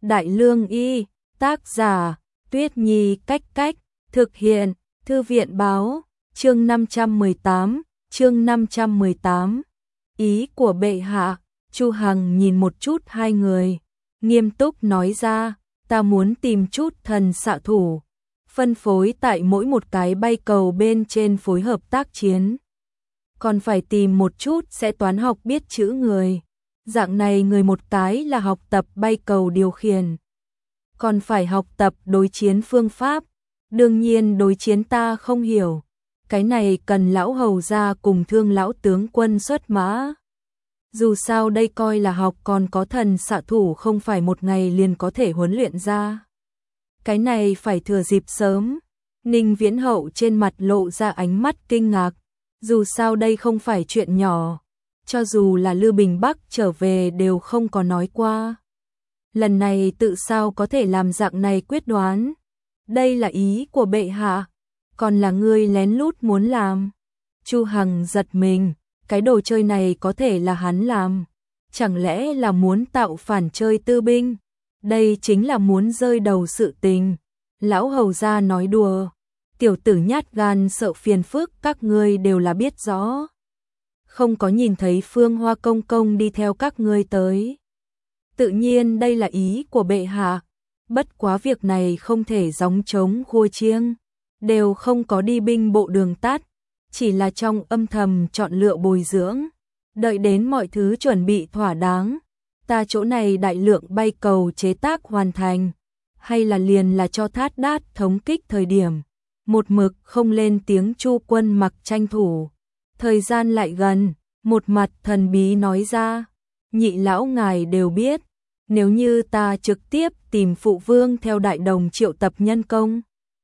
Đại Lương Y, tác giả, Tuyết Nhi Cách Cách, thực hiện, Thư viện báo, chương 518. Ý của bệ hạ. Chu Hằng nhìn một chút hai người, nghiêm túc nói ra, ta muốn tìm chút thần xạ thủ, phân phối tại mỗi một cái bay cầu bên trên phối hợp tác chiến. Còn phải tìm một chút sẽ toán học biết chữ người. Dạng này người một cái là học tập bay cầu điều khiển, còn phải học tập đối chiến phương pháp. Đương nhiên đối chiến ta không hiểu, cái này cần lão hầu gia cùng Thương lão tướng quân xuất mã. Dù sao đây coi là học, còn có thần xạ thủ không phải một ngày liền có thể huấn luyện ra. Cái này phải thừa dịp sớm. Ninh Viễn Hậu trên mặt lộ ra ánh mắt kinh ngạc. Dù sao đây không phải chuyện nhỏ, cho dù là Lư Bình Bắc trở về đều không có nói qua. Lần này tự sao có thể làm dạng này quyết đoán? Đây là ý của bệ hạ, còn là ngươi lén lút muốn làm? Chu Hằng giật mình, cái đồ chơi này có thể là hắn làm? Chẳng lẽ là muốn tạo phản chơi tư binh? Đây chính là muốn rơi đầu sự tình. Lão hầu gia nói đùa, tiểu tử nhát gan sợ phiền phức các ngươi đều là biết rõ. Không có nhìn thấy Phương Hoa công công đi theo các ngươi tới. Tự nhiên đây là ý của bệ hạ, bất quá việc này không thể gióng trống khua chiêng, đều không có đi binh bộ đường tắt, chỉ là trong âm thầm chọn lựa bồi dưỡng, đợi đến mọi thứ chuẩn bị thỏa đáng, ta chỗ này đại lượng bay cầu chế tác hoàn thành, hay là liền là cho Thát Đát thống kích thời điểm, một mực không lên tiếng. Chu Quân Mặc tranh thủ, thời gian lại gần, một mặt thần bí nói ra, nhị lão ngài đều biết, nếu như ta trực tiếp tìm phụ vương theo đại đồng triệu tập nhân công,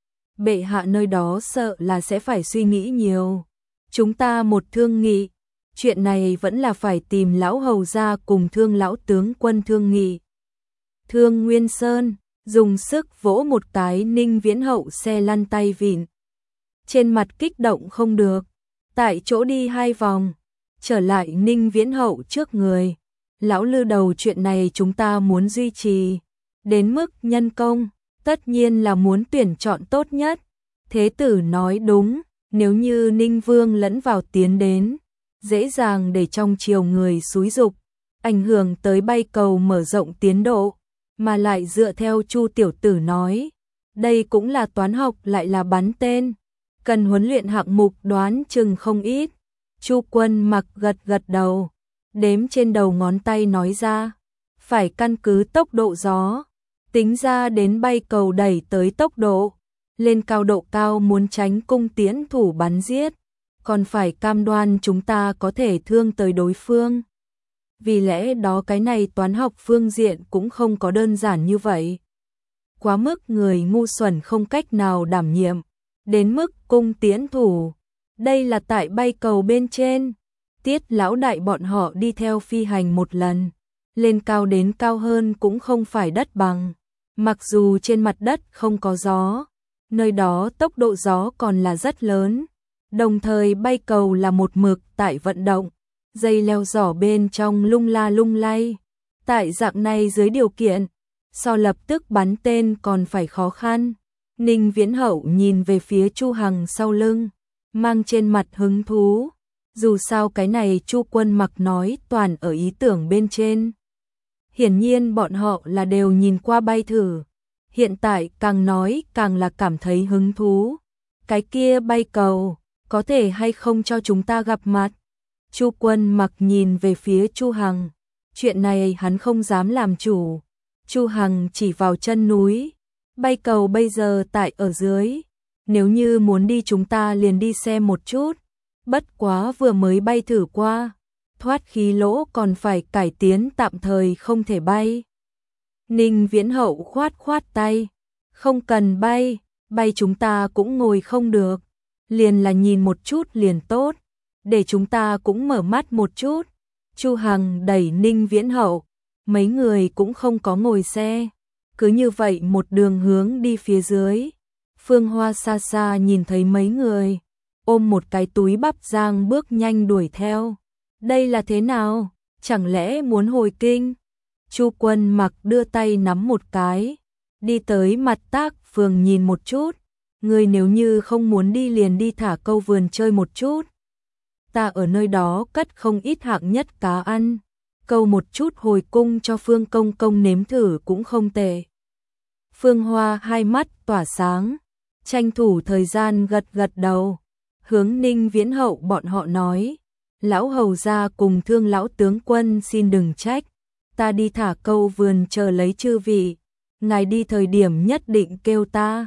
bệ hạ nơi đó sợ là sẽ phải suy nghĩ nhiều. Chúng ta một thương nghị, chuyện này vẫn là phải tìm lão hầu gia cùng Thương lão tướng quân thương nghị. Thương Nguyên Sơn dùng sức vỗ một cái Ninh Viễn Hậu xe lăn tay vịn, trên mặt kích động không được, tại chỗ đi hai vòng, trở lại Ninh Viễn Hậu trước người. Lão Lư đầu, chuyện này chúng ta muốn duy trì, đến mức nhân công, tất nhiên là muốn tuyển chọn tốt nhất. Thế tử nói đúng, nếu như Ninh Vương lẫn vào tiến đến, dễ dàng để trong triều người xúi dục, ảnh hưởng tới bay cầu mở rộng tiến độ, mà lại dựa theo Chu tiểu tử nói, đây cũng là toán học lại là bắn tên, cần huấn luyện hạng mục đoán chừng không ít. Chu Quân Mặc gật gật đầu, đếm trên đầu ngón tay nói ra, phải căn cứ tốc độ gió, tính ra đến bay cầu đẩy tới tốc độ, lên cao độ cao muốn tránh cung tiễn thủ bắn giết, còn phải cam đoan chúng ta có thể thương tới đối phương. Vì lẽ đó cái này toán học phương diện cũng không có đơn giản như vậy. Quá mức người ngu xuẩn không cách nào đảm nhiệm, đến mức cung tiễn thủ. Đây là tại bay cầu bên trên, Tiết lão đại bọn họ đi theo phi hành một lần, lên cao đến cao hơn cũng không phải đất bằng. Mặc dù trên mặt đất không có gió, nơi đó tốc độ gió còn là rất lớn, đồng thời bay cầu là một mực tại vận động, dây leo giỏ bên trong lung la lung lay. Tại dạng này dưới điều kiện, so lập tức bắn tên còn phải khó khăn. Ninh Viễn Hậu nhìn về phía Chu Hằng sau lưng, mang trên mặt hứng thú. Dù sao cái này Chu Quân Mặc nói toàn ở ý tưởng bên trên. Hiển nhiên bọn họ là đều nhìn qua bay thử. Hiện tại càng nói càng là cảm thấy hứng thú. Cái kia bay cầu, có thể hay không cho chúng ta gặp mặt? Chu Quân Mặc nhìn về phía Chu Hằng. Chuyện này hắn không dám làm chủ. Chu Hằng chỉ vào chân núi. Bay cầu bây giờ tại ở dưới. Nếu như muốn đi chúng ta liền đi xem một chút. Bất quá vừa mới bay thử qua, thoát khí lỗ còn phải cải tiến tạm thời không thể bay. Ninh Viễn Hậu khoát khoát tay, không cần bay, bay chúng ta cũng ngồi không được, liền là nhìn một chút liền tốt, để chúng ta cũng mở mắt một chút. Chu Hằng đẩy Ninh Viễn Hậu, mấy người cũng không có ngồi xe, cứ như vậy một đường hướng đi phía dưới. Phương Hoa xa xa nhìn thấy mấy người, ôm một cái túi bắp rang bước nhanh đuổi theo. Đây là thế nào? Chẳng lẽ muốn hồi kinh? Chu Quân Mặc đưa tay nắm một cái, đi tới mặt Tác Phường nhìn một chút, người nếu như không muốn đi liền đi Thả Câu vườn chơi một chút. Ta ở nơi đó cất không ít hạng nhất cá ăn, câu một chút hồi cung cho Phương công công nếm thử cũng không tệ. Phương Hoa hai mắt tỏa sáng, tranh thủ thời gian gật gật đầu, hướng Ninh Viễn Hậu bọn họ nói, lão hầu gia cùng Thương lão tướng quân xin đừng trách, ta đi Thả Câu vườn chờ lấy chư vị, ngài đi thời điểm nhất định kêu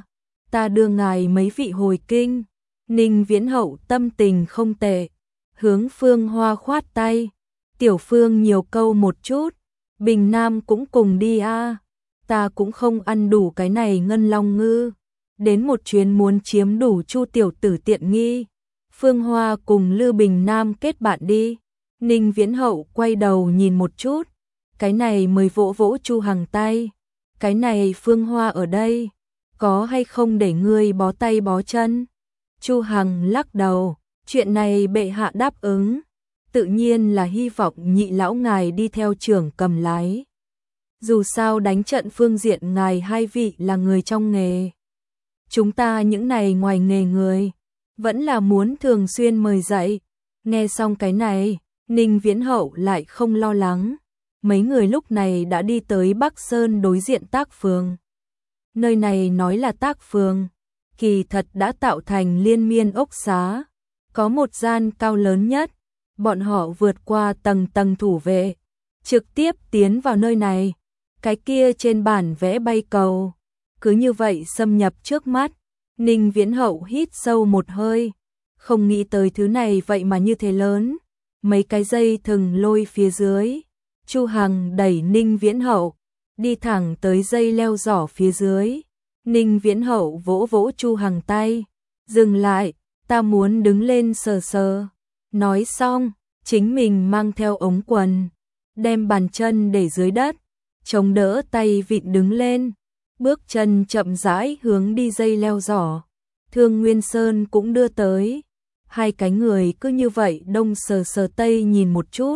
ta đưa ngài mấy vị hồi kinh. Ninh Viễn Hậu tâm tình không tệ, hướng Phương Hoa khoát tay, tiểu Phương nhiều câu một chút, Bình Nam cũng cùng đi a, ta cũng không ăn đủ cái này ngân long ngư, đến một chuyến muốn chiếm đủ Chu tiểu tử tiện nghi. Phương Hoa cùng Lư Bình Nam kết bạn đi. Ninh Viễn Hậu quay đầu nhìn một chút, cái này mới vỗ vỗ Chu Hằng tay, cái này Phương Hoa ở đây, có hay không để ngươi bó tay bó chân? Chu Hằng lắc đầu, chuyện này bệ hạ đáp ứng, tự nhiên là hy vọng nhị lão ngài đi theo trưởng cầm lái. Dù sao đánh trận phương diện ngài hai vị là người trong nghề, chúng ta những này ngoài nghề người, vẫn là muốn thường xuyên mời dạy. Nghe xong cái này, Ninh Viễn Hậu lại không lo lắng. Mấy người lúc này đã đi tới Bắc Sơn đối diện Tác Phường. Nơi này nói là Tác Phường, kỳ thật đã tạo thành liên miên ốc xá, có một gian cao lớn nhất. Bọn họ vượt qua tầng tầng thủ vệ, trực tiếp tiến vào nơi này. Cái kia trên bản vẽ bay cầu, cứ như vậy xâm nhập trước mắt. Ninh Viễn Hậu hít sâu một hơi, không nghĩ tới thứ này vậy mà như thế lớn. Mấy cái dây thừng lôi phía dưới, Chu Hằng đẩy Ninh Viễn Hậu, đi thẳng tới dây leo giỏ phía dưới. Ninh Viễn Hậu vỗ vỗ Chu Hằng tay, dừng lại, ta muốn đứng lên sờ sờ. Nói xong, chính mình mang theo ống quần, đem bàn chân để dưới đất, chống đỡ tay vịn đứng lên, bước chân chậm rãi hướng đi dây leo giỏ. Thương Nguyên Sơn cũng đưa tới, hai cái người cứ như vậy đông sờ sờ tây nhìn một chút,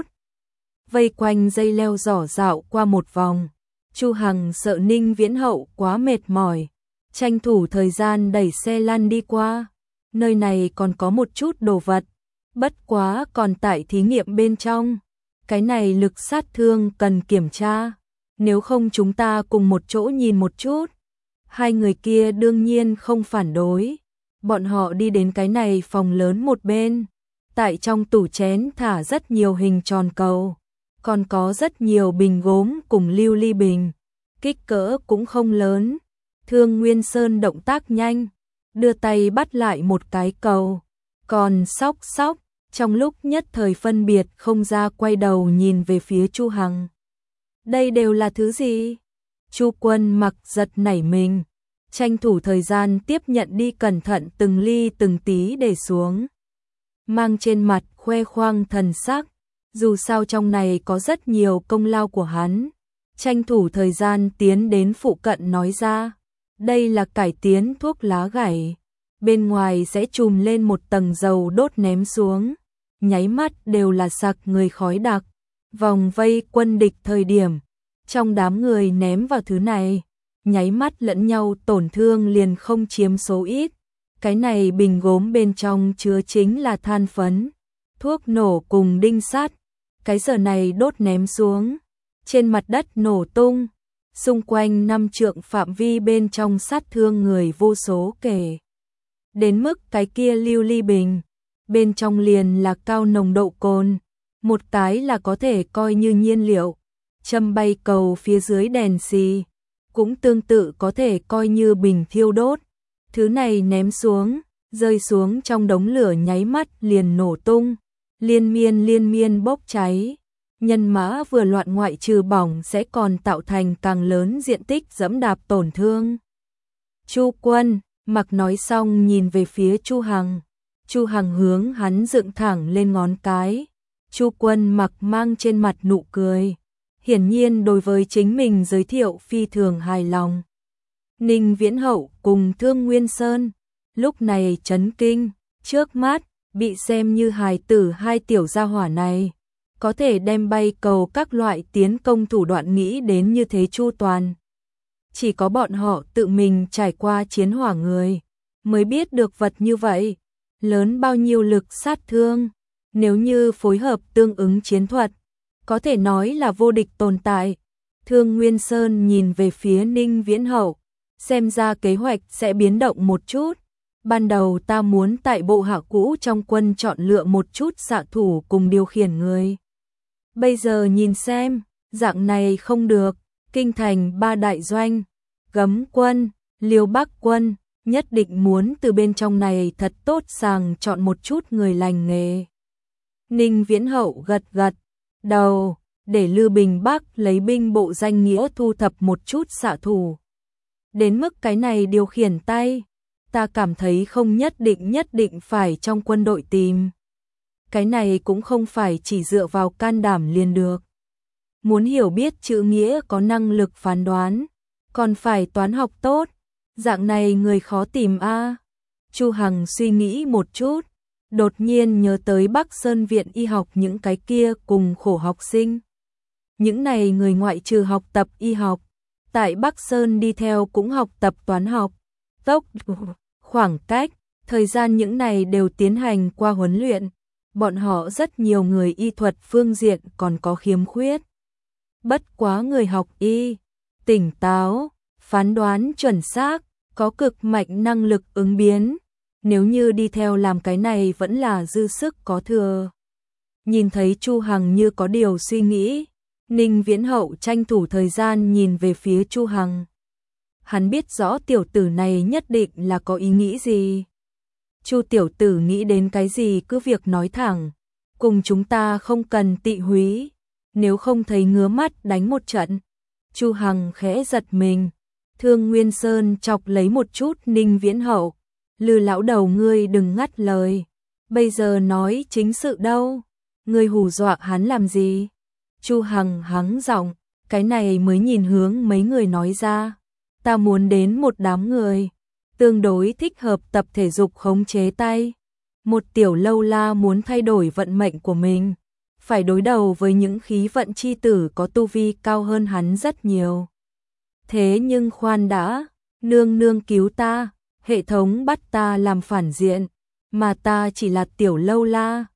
vây quanh dây leo giỏ dạo qua một vòng. Chu Hằng sợ Ninh Viễn Hậu quá mệt mỏi, tranh thủ thời gian đẩy xe lăn đi qua. Nơi này còn có một chút đồ vật, bất quá còn tại thí nghiệm bên trong, cái này lực sát thương cần kiểm tra, nếu không chúng ta cùng một chỗ nhìn một chút. Hai người kia đương nhiên không phản đối, bọn họ đi đến cái này phòng lớn một bên, tại trong tủ chén thả rất nhiều hình tròn cầu, còn có rất nhiều bình gốm cùng lưu ly bình, kích cỡ cũng không lớn. Thương Nguyên Sơn động tác nhanh, đưa tay bắt lại một cái cầu, còn sóc sóc, trong lúc nhất thời phân biệt không ra, quay đầu nhìn về phía Chu Hằng. Đây đều là thứ gì? Chu Quân Mặc giật nảy mình, tranh thủ thời gian tiếp nhận đi, cẩn thận từng ly từng tí để xuống, mang trên mặt khoe khoang thần sắc, dù sao trong này có rất nhiều công lao của hắn. Tranh thủ thời gian tiến đến phụ cận nói ra, đây là cải tiến thuốc lá gảy, bên ngoài sẽ trùm lên một tầng dầu đốt ném xuống, nháy mắt đều là sặc người khói đặc. Vòng vây quân địch thời điểm, trong đám người ném vào thứ này, nháy mắt lẫn nhau tổn thương liền không chiếm số ít. Cái này bình gốm bên trong chứa chính là than phấn, thuốc nổ cùng đinh sắt. Cái giờ này đốt ném xuống, trên mặt đất nổ tung, xung quanh 5 trượng phạm vi bên trong sát thương người vô số kể. Đến mức cái kia lưu ly bình, bên trong liền là cao nồng độ cồn, một cái là có thể coi như nhiên liệu. Châm bay cầu phía dưới đèn xì, cũng tương tự có thể coi như bình thiêu đốt. Thứ này ném xuống, rơi xuống trong đống lửa nháy mắt liền nổ tung, liên miên bốc cháy. Nhân mã vừa loạn ngoại trừ bỏng sẽ còn tạo thành càng lớn diện tích dẫm đạp tổn thương. Chu Quân Mặc nói xong nhìn về phía Chu Hằng. Chu Hằng hướng hắn dựng thẳng lên ngón cái. Chu Quân Mặc mang trên mặt nụ cười, hiển nhiên đối với chính mình giới thiệu phi thường hài lòng. Ninh Viễn Hậu cùng Thương Nguyên Sơn lúc này chấn kinh, trước mắt bị xem như hài tử hai tiểu gia hỏa này, có thể đem bay cầu các loại tiến công thủ đoạn nghĩ đến như thế chu toàn. Chỉ có bọn họ tự mình trải qua chiến hỏa người, mới biết được vật như vậy, lớn bao nhiêu lực sát thương, nếu như phối hợp tương ứng chiến thuật, có thể nói là vô địch tồn tại. Thương Nguyên Sơn nhìn về phía Ninh Viễn Hậu, xem ra kế hoạch sẽ biến động một chút. Ban đầu ta muốn tại bộ hạ cũ trong quân chọn lựa một chút xạ thủ cùng điều khiển người. Bây giờ nhìn xem, dạng này không được, kinh thành 3 đại doanh, Gấm quân, Liêu Bắc quân, nhất định muốn từ bên trong này thật tốt sàng chọn một chút người lành nghề. Ninh Viễn Hậu gật gật đầu, để Lư Bình Bắc lấy binh bộ danh nghĩa thu thập một chút xạ thủ. Đến mức cái này điều khiển tay, ta cảm thấy không nhất định phải trong quân đội tìm. Cái này cũng không phải chỉ dựa vào can đảm liền được. Muốn hiểu biết chữ nghĩa có năng lực phán đoán, còn phải toán học tốt, dạng này người khó tìm a. Chu Hằng suy nghĩ một chút, đột nhiên nhớ tới Bắc Sơn viện y học những cái kia cùng khổ học sinh. Những này người ngoại trừ học tập y học, tại Bắc Sơn đi theo cũng học tập toán học, tốc, khoảng cách, thời gian những này đều tiến hành qua huấn luyện. Bọn họ rất nhiều người y thuật phương diện còn có khiếm khuyết. Bất quá người học y, tỉnh táo, phán đoán chuẩn xác, có cực mạnh năng lực ứng biến. Nếu như đi theo làm cái này vẫn là dư sức có thừa. Nhìn thấy Chu Hằng như có điều suy nghĩ, Ninh Viễn Hậu tranh thủ thời gian nhìn về phía Chu Hằng. Hắn biết rõ tiểu tử này nhất định là có ý nghĩ gì. Chu tiểu tử nghĩ đến cái gì cứ việc nói thẳng, cùng chúng ta không cần tị húy, nếu không thấy ngứa mắt đánh một trận. Chu Hằng khẽ giật mình, Thương Nguyên Sơn chọc lấy một chút Ninh Viễn Hậu, Lư lão đầu ngươi đừng ngắt lời, bây giờ nói chính sự đâu, ngươi hù dọa hắn làm gì? Chu Hằng hắng giọng, cái này mới nhìn hướng mấy người nói ra, ta muốn đến một đám người tương đối thích hợp tập thể dục khống chế tay. Một tiểu lâu la muốn thay đổi vận mệnh của mình, phải đối đầu với những khí vận chi tử có tu vi cao hơn hắn rất nhiều. Thế nhưng khoan đã, nương nương cứu ta, hệ thống bắt ta làm phản diện, mà ta chỉ là tiểu lâu la,